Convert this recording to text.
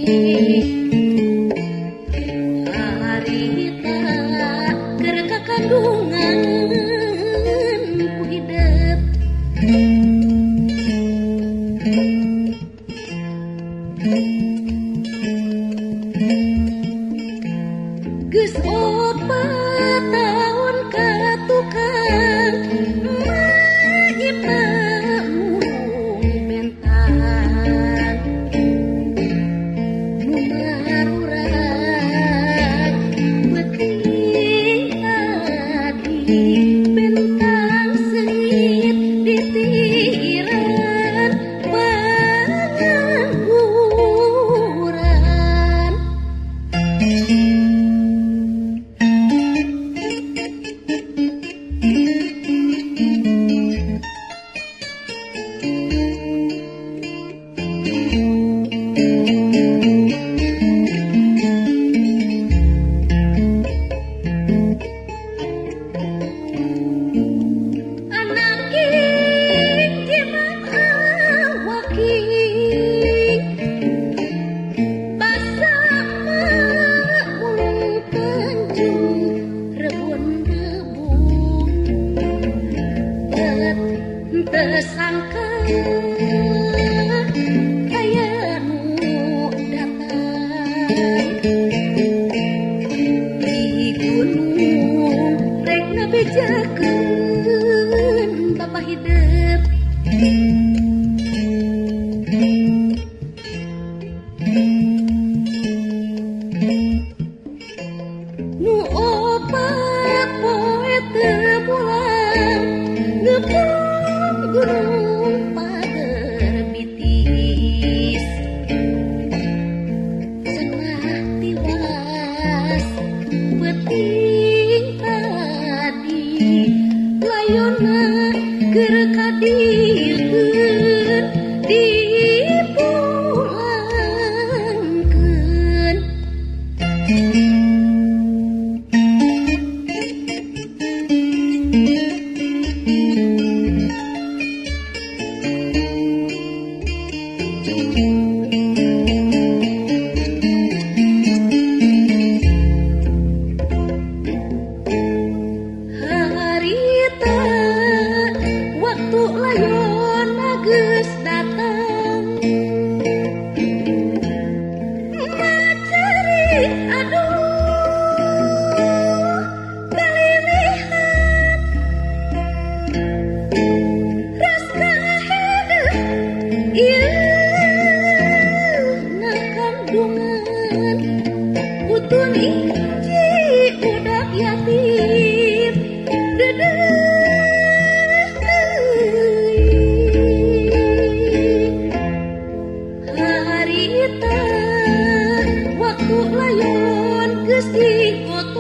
harita keur kakandungan ku hidup geus 4 tahun ka tukang nyipta murung mentang nu marurat beuting tadi bentang sengit di tiran pangangguran. Tersangka aya nu datang di gunung rek ngabejakeun bapa hidup nu opat poe teu pulang ngepung gunung pager bitis cenah tiwas beuting tadi layonna keur kadieun dipulangkeun. Harita waktu layonna geus datang macerit aduh kalilihan ras kahidup ieu na kandungan utun inci budak yatim harita waktu layon geus digot